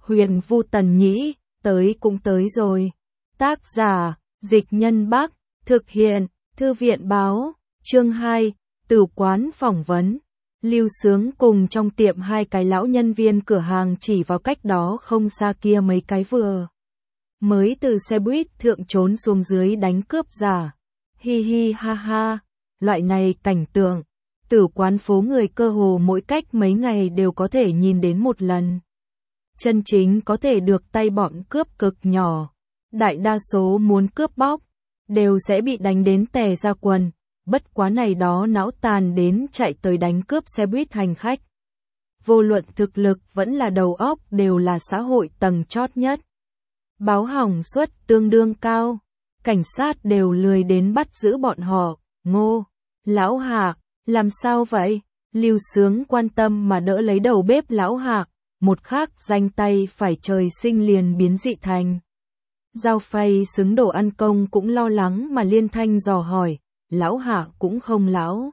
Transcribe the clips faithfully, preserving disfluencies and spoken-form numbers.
Huyền Vu Tần Nhĩ, tới cũng tới rồi. Tác giả, Dịch Nhân Bắc, thực hiện, Thư viện Báo, chương hai, Tử quán phỏng vấn. Lưu Sướng cùng trong tiệm hai cái lão nhân viên cửa hàng chỉ vào cách đó không xa kia mấy cái vừa mới từ xe buýt thượng trốn xuống dưới đánh cướp giả. Hi hi ha ha, loại này cảnh tượng, Tử quán phố người cơ hồ mỗi cách mấy ngày đều có thể nhìn đến một lần. Chân chính có thể được tay bọn cướp cực nhỏ, đại đa số muốn cướp bóc, đều sẽ bị đánh đến tè ra quần, bất quá này đó não tàn đến chạy tới đánh cướp xe buýt hành khách. Vô luận thực lực vẫn là đầu óc đều là xã hội tầng chót nhất. Báo hỏng suất tương đương cao, cảnh sát đều lười đến bắt giữ bọn họ. Ngô, lão Hạc, làm sao vậy? Lưu Sướng quan tâm mà đỡ lấy đầu bếp lão Hạc, một khác danh tay phải trời sinh liền biến dị thành dao phay xứng đồ ăn công cũng lo lắng mà liên thanh dò hỏi. Lão Hạc cũng không lão,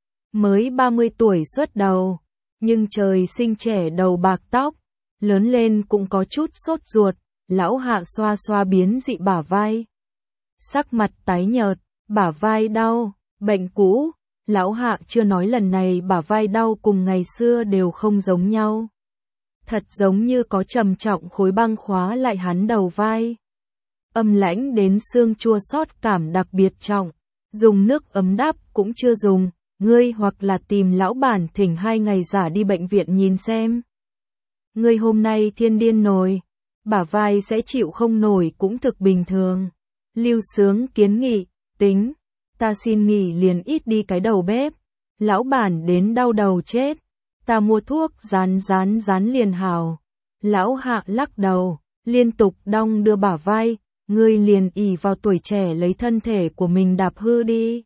mới ba mươi tuổi xuất đầu, nhưng trời sinh trẻ đầu bạc tóc, lớn lên cũng có chút sốt ruột. Lão Hạc xoa xoa biến dị bả vai, sắc mặt tái nhợt, bả vai đau, bệnh cũ. Lão Hạc chưa nói lần này bả vai đau cùng ngày xưa đều không giống nhau, thật giống như có trầm trọng khối băng khóa lại hắn đầu vai. Âm lãnh đến xương chua xót cảm đặc biệt trọng, dùng nước ấm đắp cũng chưa dùng, ngươi hoặc là tìm lão bản thỉnh hai ngày giả đi bệnh viện nhìn xem. Ngươi hôm nay thiên điên nổi, bả vai sẽ chịu không nổi cũng thực bình thường. Lưu Sướng kiến nghị, tính, ta xin nghỉ liền ít đi cái đầu bếp, lão bản đến đau đầu chết, ta mua thuốc rán rán rán liền hào. Lão Hạc lắc đầu, liên tục đong đưa bả vai, ngươi liền ỷ vào tuổi trẻ lấy thân thể của mình đạp hư đi.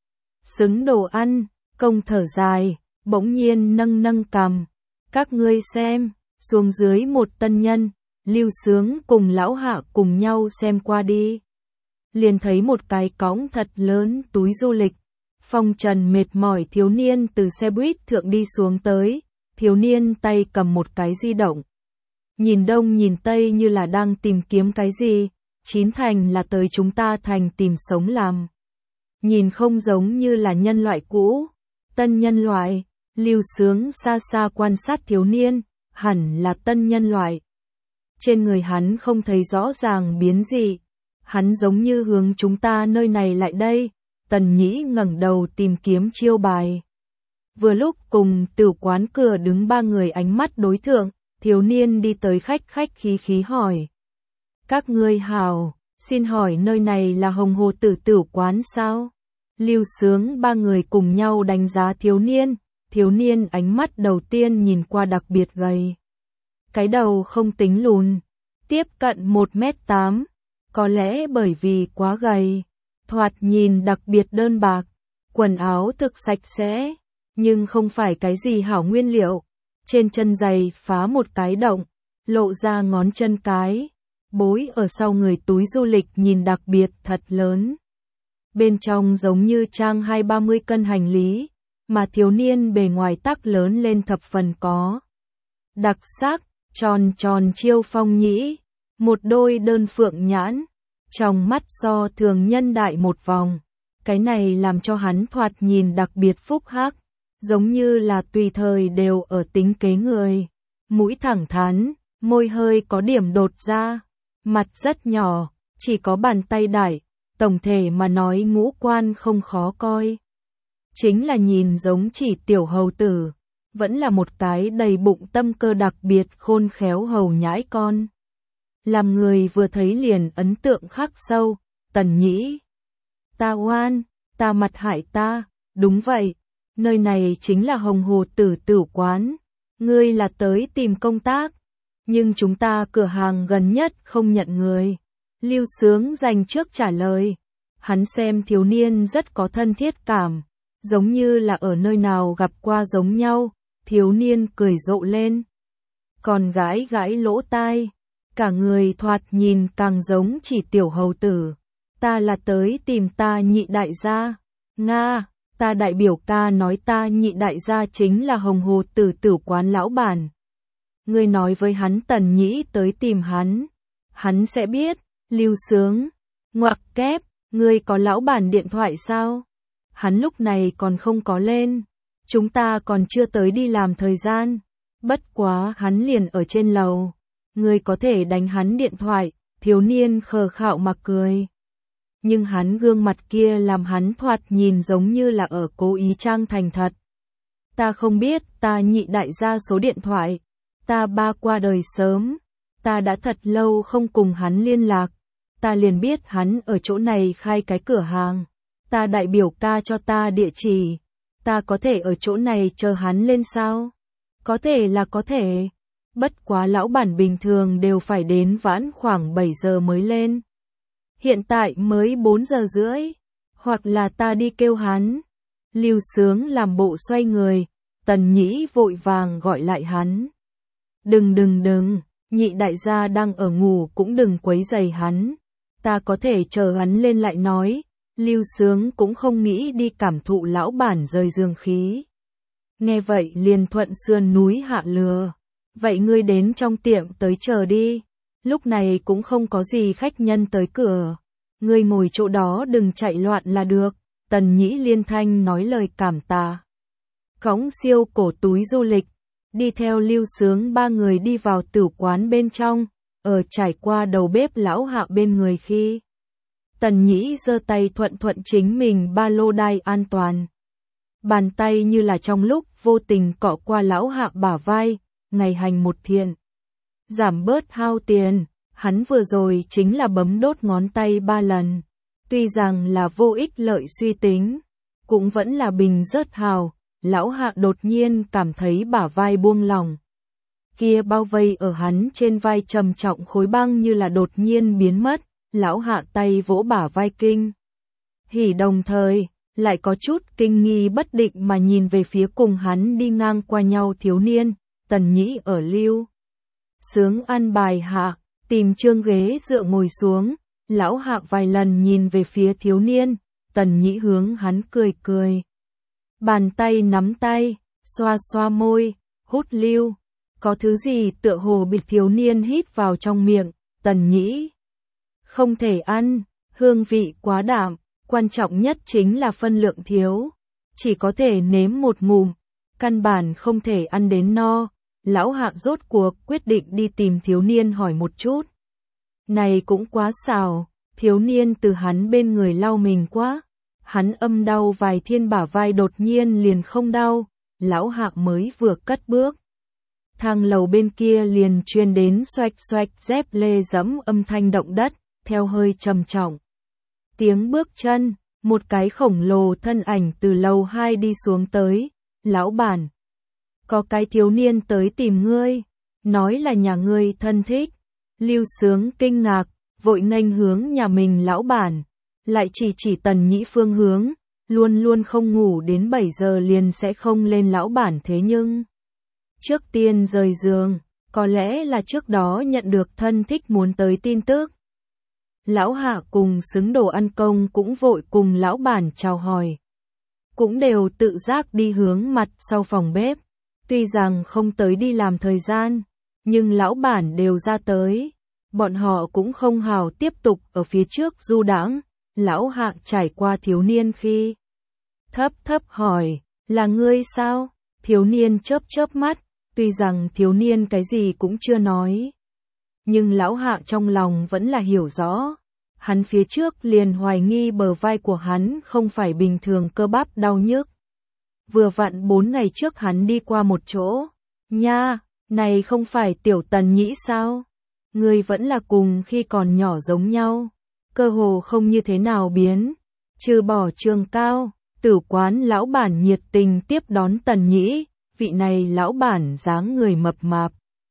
Xứng đồ ăn, công thở dài, bỗng nhiên nâng nâng cằm. Các ngươi xem, xuống dưới một tân nhân. Lưu Sướng cùng lão Hạc cùng nhau xem qua đi, liền thấy một cái cõng thật lớn túi du lịch. Phong trần mệt mỏi thiếu niên từ xe buýt thượng đi xuống tới, thiếu niên tay cầm một cái di động. Nhìn đông nhìn tây như là đang tìm kiếm cái gì, chín thành là tới chúng ta thành tìm sống làm. Nhìn không giống như là nhân loại cũ, tân nhân loại. Lưu Sướng xa xa quan sát thiếu niên, hẳn là tân nhân loại. Trên người hắn không thấy rõ ràng biến gì, hắn giống như hướng chúng ta nơi này lại đây. Tần Nhĩ ngẩng đầu tìm kiếm chiêu bài. Vừa lúc cùng tử quán cửa đứng ba người ánh mắt đối thượng, thiếu niên đi tới khách khách khí khí hỏi. Các ngươi hào, xin hỏi nơi này là Hồng Hồ Tử tử quán sao? Lưu Sướng ba người cùng nhau đánh giá thiếu niên, thiếu niên ánh mắt đầu tiên nhìn qua đặc biệt gầy. Cái đầu không tính lùn, tiếp cận một mét tám, có lẽ bởi vì quá gầy, thoạt nhìn đặc biệt đơn bạc, quần áo thực sạch sẽ, nhưng không phải cái gì hảo nguyên liệu. Trên chân giày phá một cái động, lộ ra ngón chân cái, bối ở sau người túi du lịch nhìn đặc biệt thật lớn. Bên trong giống như trang hai ba mươi cân hành lý, mà thiếu niên bề ngoài tắc lớn lên thập phần có đặc sắc. Tròn tròn chiêu phong nhĩ, một đôi đơn phượng nhãn, trong mắt so thường nhân đại một vòng. Cái này làm cho hắn thoạt nhìn đặc biệt phúc hắc, giống như là tùy thời đều ở tính kế người. Mũi thẳng thắn, môi hơi có điểm đột ra, mặt rất nhỏ, chỉ có bàn tay đại, tổng thể mà nói ngũ quan không khó coi. Chính là nhìn giống chỉ tiểu hầu tử. Vẫn là một cái đầy bụng tâm cơ đặc biệt khôn khéo hầu nhãi con. Làm người vừa thấy liền ấn tượng khắc sâu. Tần Nhĩ, ta oan, ta mặt hại ta. Đúng vậy, nơi này chính là Hồng Hồ Tử tử quán. Ngươi là tới tìm công tác, nhưng chúng ta cửa hàng gần nhất không nhận người. Lưu Sướng dành trước trả lời. Hắn xem thiếu niên rất có thân thiết cảm, giống như là ở nơi nào gặp qua giống nhau. Thiếu niên cười rộ lên, còn gãi gãi lỗ tai, cả người thoạt nhìn càng giống chỉ tiểu hầu tử. Ta là tới tìm ta nhị đại gia. Nga, ta đại biểu ca nói ta nhị đại gia chính là Hồng Hồ Tử tử quán lão bản. Ngươi nói với hắn Tần Nhĩ tới tìm hắn. Hắn sẽ biết. Lưu Sướng. Ngoặc kép, ngươi có lão bản điện thoại sao? Hắn lúc này còn không có lên. Chúng ta còn chưa tới đi làm thời gian. Bất quá hắn liền ở trên lầu. Ngươi có thể đánh hắn điện thoại. Thiếu niên khờ khạo mà cười. Nhưng hắn gương mặt kia làm hắn thoạt nhìn giống như là ở cố ý trang thành thật. Ta không biết, ta Nhị đại gia số điện thoại. Ta ba qua đời sớm. Ta đã thật lâu không cùng hắn liên lạc. Ta liền biết hắn ở chỗ này khai cái cửa hàng. Ta đại biểu ca cho ta địa chỉ. Ta có thể ở chỗ này chờ hắn lên sao? Có thể là có thể. Bất quá lão bản bình thường đều phải đến vãn khoảng bảy giờ mới lên. Hiện tại mới bốn giờ rưỡi. Hoặc là ta đi kêu hắn. Lưu Sướng làm bộ xoay người. Tần Nhĩ vội vàng gọi lại hắn. Đừng đừng đừng, Nhị đại gia đang ở ngủ cũng đừng quấy rầy hắn. Ta có thể chờ hắn lên lại nói. Lưu Sướng cũng không nghĩ đi cảm thụ lão bản rời giường khí. Nghe vậy liền thuận sườn núi hạ lừa. Vậy ngươi đến trong tiệm tới chờ đi. Lúc này cũng không có gì khách nhân tới cửa. Ngươi ngồi chỗ đó đừng chạy loạn là được. Tần Nhĩ liên thanh nói lời cảm tạ. Cõng siêu cổ túi du lịch. Đi theo Lưu Sướng ba người đi vào tử quán bên trong. Ở trải qua đầu bếp lão Hạ bên người khi. Tần Nhĩ giơ tay thuận thuận chính mình ba lô đai an toàn. Bàn tay như là trong lúc vô tình cọ qua lão Hạ bả vai. Ngày hành một thiện. Giảm bớt hao tiền. Hắn vừa rồi chính là bấm đốt ngón tay ba lần. Tuy rằng là vô ích lợi suy tính. Cũng vẫn là bình rớt hào. Lão Hạ đột nhiên cảm thấy bả vai buông lỏng. Kia bao vây ở hắn trên vai trầm trọng khối băng như là đột nhiên biến mất. Lão Hạ tay vỗ bả vai kinh. Hỉ đồng thời, lại có chút kinh nghi bất định mà nhìn về phía cùng hắn đi ngang qua nhau thiếu niên. Tần Nhĩ ở Lưu Sướng ăn bài hạ, tìm trương ghế dựa ngồi xuống. Lão Hạ vài lần nhìn về phía thiếu niên. Tần Nhĩ hướng hắn cười cười. Bàn tay nắm tay, xoa xoa môi, hút lưu. Có thứ gì tựa hồ bị thiếu niên hít vào trong miệng. Tần Nhĩ không thể ăn, hương vị quá đạm, quan trọng nhất chính là phân lượng thiếu. Chỉ có thể nếm một ngụm, căn bản không thể ăn đến no. Lão Hạ rốt cuộc quyết định đi tìm thiếu niên hỏi một chút. Này cũng quá xào, thiếu niên từ hắn bên người lau mình quá. Hắn âm đau vài thiên bả vai đột nhiên liền không đau. Lão Hạ mới vừa cất bước. Thang lầu bên kia liền truyền đến xoạch xoạch dép lê dẫm âm thanh động đất, theo hơi trầm trọng. Tiếng bước chân, một cái khổng lồ thân ảnh từ lầu hai đi xuống tới. Lão bản, có cái thiếu niên tới tìm ngươi, nói là nhà ngươi thân thích. Lưu Sướng kinh ngạc, vội nghênh hướng nhà mình lão bản, lại chỉ chỉ Tần Nhĩ phương hướng, luôn luôn không ngủ đến bảy giờ liền sẽ không lên lão bản thế nhưng. Trước tiên rời giường, có lẽ là trước đó nhận được thân thích muốn tới tin tức. Lão Hạ cùng xứng đồ ăn công cũng vội cùng lão bản chào hỏi. Cũng đều tự giác đi hướng mặt sau phòng bếp. Tuy rằng không tới đi làm thời gian, nhưng lão bản đều ra tới. Bọn họ cũng không hào tiếp tục ở phía trước du đãng. Lão Hạ trải qua thiếu niên khi thấp thấp hỏi, là ngươi sao? Thiếu niên chớp chớp mắt, tuy rằng thiếu niên cái gì cũng chưa nói. Nhưng lão Hạ trong lòng vẫn là hiểu rõ. Hắn phía trước liền hoài nghi bờ vai của hắn không phải bình thường cơ bắp đau nhức. Vừa vặn bốn ngày trước hắn đi qua một chỗ. Nha, này không phải tiểu Tần Nhĩ sao? Người vẫn là cùng khi còn nhỏ giống nhau. Cơ hồ không như thế nào biến. Trừ bỏ trường cao, tử quán lão bản nhiệt tình tiếp đón Tần Nhĩ. Vị này lão bản dáng người mập mạp.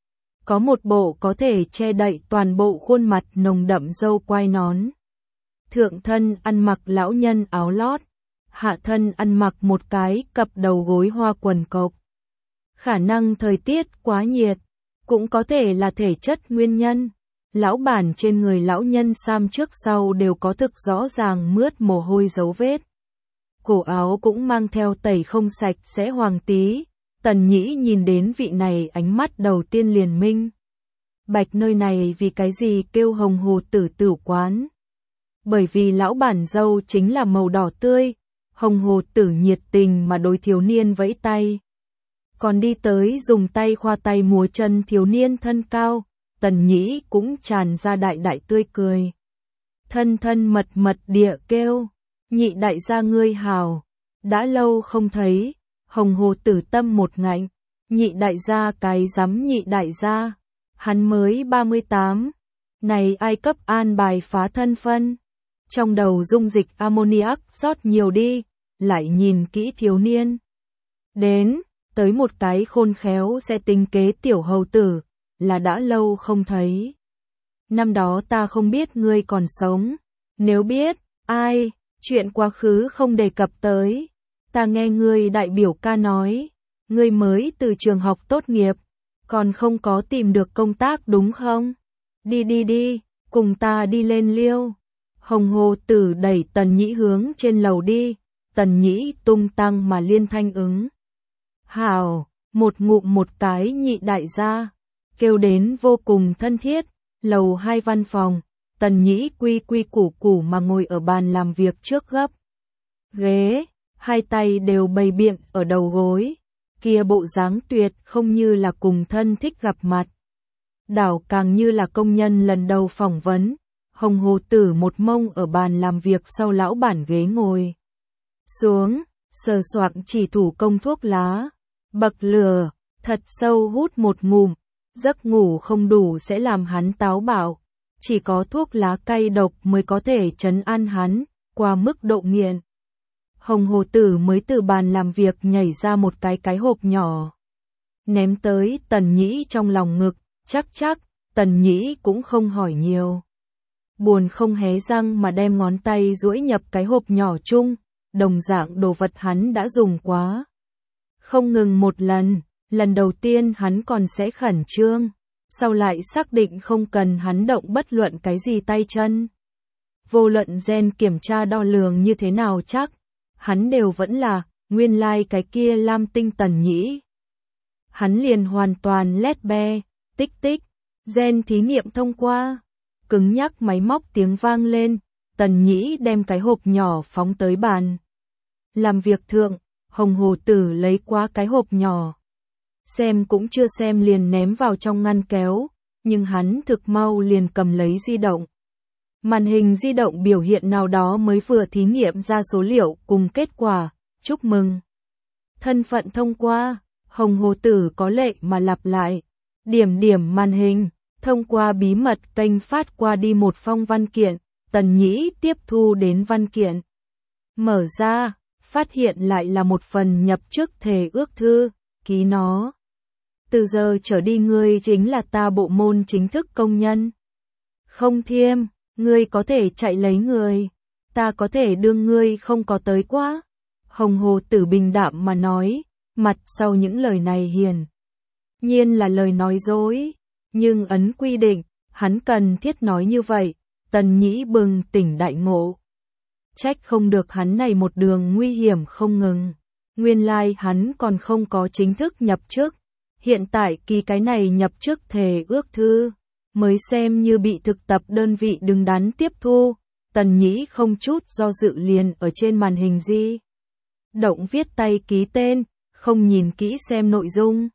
Có một bộ có thể che đậy toàn bộ khuôn mặt nồng đậm râu quai nón. Thượng thân ăn mặc lão nhân áo lót. Hạ thân ăn mặc một cái cặp đầu gối hoa quần cộc. Khả năng thời tiết quá nhiệt, cũng có thể là thể chất nguyên nhân. Lão bản trên người lão nhân sam trước sau đều có thực rõ ràng mướt mồ hôi dấu vết. Cổ áo cũng mang theo tẩy không sạch sẽ hoàng tí. Tần Nhĩ nhìn đến vị này ánh mắt đầu tiên liền minh bạch nơi này vì cái gì kêu Hồng Hồ Tử Tửu Quán. Bởi vì lão bản dâu chính là màu đỏ tươi, Hồng Hồ Tử nhiệt tình mà đối thiếu niên vẫy tay. Còn đi tới dùng tay khoa tay múa chân thiếu niên thân cao, Tần Nhĩ cũng tràn ra đại đại tươi cười. Thân thân mật mật địa kêu, nhị đại gia ngươi hào, đã lâu không thấy, Hồng Hồ Tử tâm một ngạnh, nhị đại gia cái dám nhị đại gia, hắn mới ba mươi tám, này ai cấp an bài phá thân phân. Trong đầu dung dịch ammoniac rót nhiều đi, lại nhìn kỹ thiếu niên. Đến, tới một cái khôn khéo sẽ tính kế tiểu hầu tử, là đã lâu không thấy. Năm đó ta không biết ngươi còn sống, nếu biết, ai, chuyện quá khứ không đề cập tới. Ta nghe ngươi đại biểu ca nói, ngươi mới từ trường học tốt nghiệp, còn không có tìm được công tác đúng không? Đi đi đi, cùng ta đi lên liêu. Hồng Hồ Tử đẩy Tần Nhĩ hướng trên lầu đi, Tần Nhĩ tung tăng mà liên thanh ứng. Hảo, một ngụm một cái nhị đại gia, kêu đến vô cùng thân thiết, lầu hai văn phòng, Tần Nhĩ quy quy củ củ mà ngồi ở bàn làm việc trước gấp ghế, hai tay đều bày biện ở đầu gối, kia bộ dáng tuyệt không như là cùng thân thích gặp mặt. Đảo càng như là công nhân lần đầu phỏng vấn. Hồng Hồ Tử một mông ở bàn làm việc sau lão bản ghế ngồi xuống, sờ soạng chỉ thủ công thuốc lá, bậc lửa, thật sâu hút một ngụm, giấc ngủ không đủ sẽ làm hắn táo bạo, chỉ có thuốc lá cay độc mới có thể trấn an hắn, qua mức độ nghiện. Hồng Hồ Tử mới từ bàn làm việc nhảy ra một cái cái hộp nhỏ, ném tới Tần Nhĩ trong lòng ngực, chắc chắc, Tần Nhĩ cũng không hỏi nhiều. Buồn không hé răng mà đem ngón tay duỗi nhập cái hộp nhỏ chung, đồng dạng đồ vật hắn đã dùng quá. Không ngừng một lần, lần đầu tiên hắn còn sẽ khẩn trương, sau lại xác định không cần hắn động bất luận cái gì tay chân. Vô luận gen kiểm tra đo lường như thế nào chắc, hắn đều vẫn là, nguyên lai like cái kia lam tinh Tần Nhĩ. Hắn liền hoàn toàn lét be, tích tích, gen thí nghiệm thông qua. Cứng nhắc máy móc tiếng vang lên, Tần Nhĩ đem cái hộp nhỏ phóng tới bàn. Làm việc thượng, Hồng Hồ Tử lấy qua cái hộp nhỏ. Xem cũng chưa xem liền ném vào trong ngăn kéo, nhưng hắn thực mau liền cầm lấy di động. Màn hình di động biểu hiện nào đó mới vừa thí nghiệm ra số liệu cùng kết quả, chúc mừng. Thân phận thông qua, Hồng Hồ Tử có lệ mà lặp lại, điểm điểm màn hình. Thông qua bí mật kênh phát qua đi một phong văn kiện, Tần Nhĩ tiếp thu đến văn kiện. Mở ra, phát hiện lại là một phần nhập chức thề ước thư, ký nó. Từ giờ trở đi ngươi chính là ta bộ môn chính thức công nhân. Không thiêm, ngươi có thể chạy lấy người, ta có thể đương ngươi không có tới quá. Hồng Hồ Tử bình đạm mà nói, mặt sau những lời này hiển nhiên là lời nói dối. Nhưng ấn quy định, hắn cần thiết nói như vậy, Tần Nhĩ bừng tỉnh đại ngộ. Trách không được hắn này một đường nguy hiểm không ngừng. Nguyên lai like hắn còn không có chính thức nhập chức. Hiện tại ký cái này nhập chức thề ước thư, mới xem như bị thực tập đơn vị đứng đắn tiếp thu. Tần Nhĩ không chút do dự liền ở trên màn hình di động viết tay ký tên, không nhìn kỹ xem nội dung.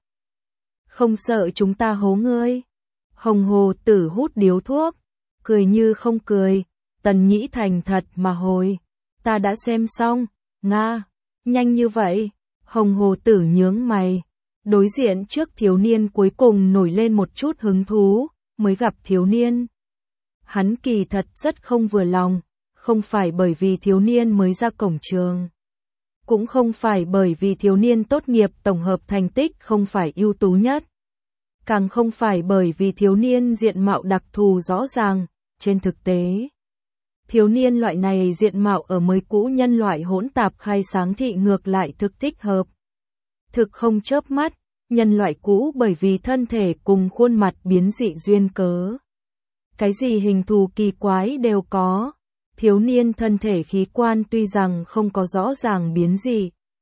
Không sợ chúng ta hố ngươi. Hồng Hồ Tử hút điếu thuốc, cười như không cười, Tần Nhĩ thành thật mà hồi, ta đã xem xong, Nga, nhanh như vậy, Hồng Hồ Tử nhướng mày, đối diện trước thiếu niên cuối cùng nổi lên một chút hứng thú, mới gặp thiếu niên. Hắn kỳ thật rất không vừa lòng, không phải bởi vì thiếu niên mới ra cổng trường, cũng không phải bởi vì thiếu niên tốt nghiệp tổng hợp thành tích không phải ưu tú nhất. Càng không phải bởi vì thiếu niên diện mạo đặc thù rõ ràng, trên thực tế. Thiếu niên loại này diện mạo ở mới cũ nhân loại hỗn tạp khai sáng thị ngược lại thực thích hợp. Thực không chớp mắt, nhân loại cũ bởi vì thân thể cùng khuôn mặt biến dị duyên cớ. Cái gì hình thù kỳ quái đều có. Thiếu niên thân thể khí quan tuy rằng không có rõ ràng biến dị,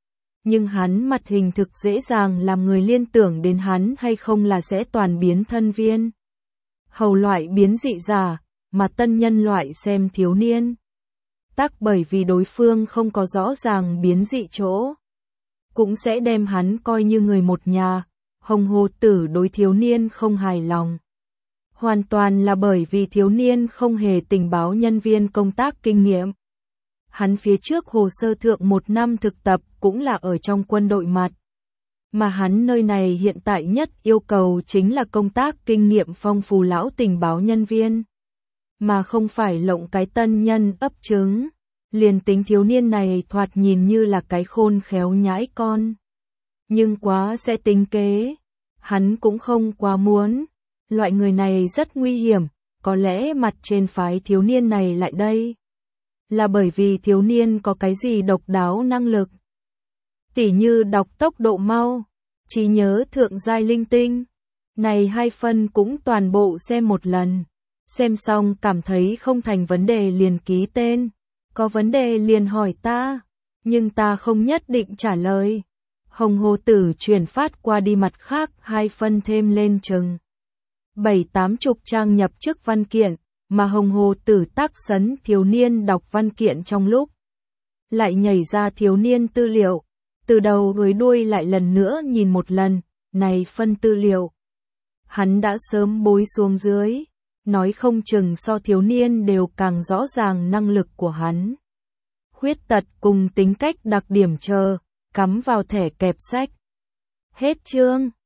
Nhưng hắn mặt hình thực dễ dàng làm người liên tưởng đến hắn hay không là sẽ toàn biến thân viên. Hầu loại biến dị giả, mà tân nhân loại xem thiếu niên. Tắc bởi vì đối phương không có rõ ràng biến dị chỗ. Cũng sẽ đem hắn coi như người một nhà, Hồng Hồ Tử đối thiếu niên không hài lòng. Hoàn toàn là bởi vì thiếu niên không hề tình báo nhân viên công tác kinh nghiệm. Hắn phía trước hồ sơ thượng một năm thực tập cũng là ở trong quân đội mặt. Mà hắn nơi này hiện tại nhất yêu cầu chính là công tác kinh nghiệm phong phú lão tình báo nhân viên. Mà không phải lộng cái tân nhân ấp trứng. Liền tính thiếu niên này thoạt nhìn như là cái khôn khéo nhãi con. Nhưng quá sẽ tính kế. Hắn cũng không quá muốn. Loại người này rất nguy hiểm. Có lẽ mặt trên phái thiếu niên này lại đây là bởi vì thiếu niên có cái gì độc đáo năng lực. Tỉ như đọc tốc độ mau, trí nhớ thượng giai linh tinh. Này hai phân cũng toàn bộ xem một lần. Xem xong cảm thấy không thành vấn đề liền ký tên. Có vấn đề liền hỏi ta, nhưng ta không nhất định trả lời. Hồng Hồ Tử chuyển phát qua đi mặt khác hai phân thêm lên chừng bảy tám chục trang nhập chức văn kiện, mà Hồng Hồ Tử tác sấn thiếu niên đọc văn kiện trong lúc. Lại nhảy ra thiếu niên tư liệu, từ đầu đuôi đuôi lại lần nữa nhìn một lần, này phân tư liệu. Hắn đã sớm bối xuống dưới. Nói không chừng so thiếu niên đều càng rõ ràng năng lực của hắn. Khuyết tật cùng tính cách đặc điểm chờ, cắm vào thẻ kẹp sách. Hết chương.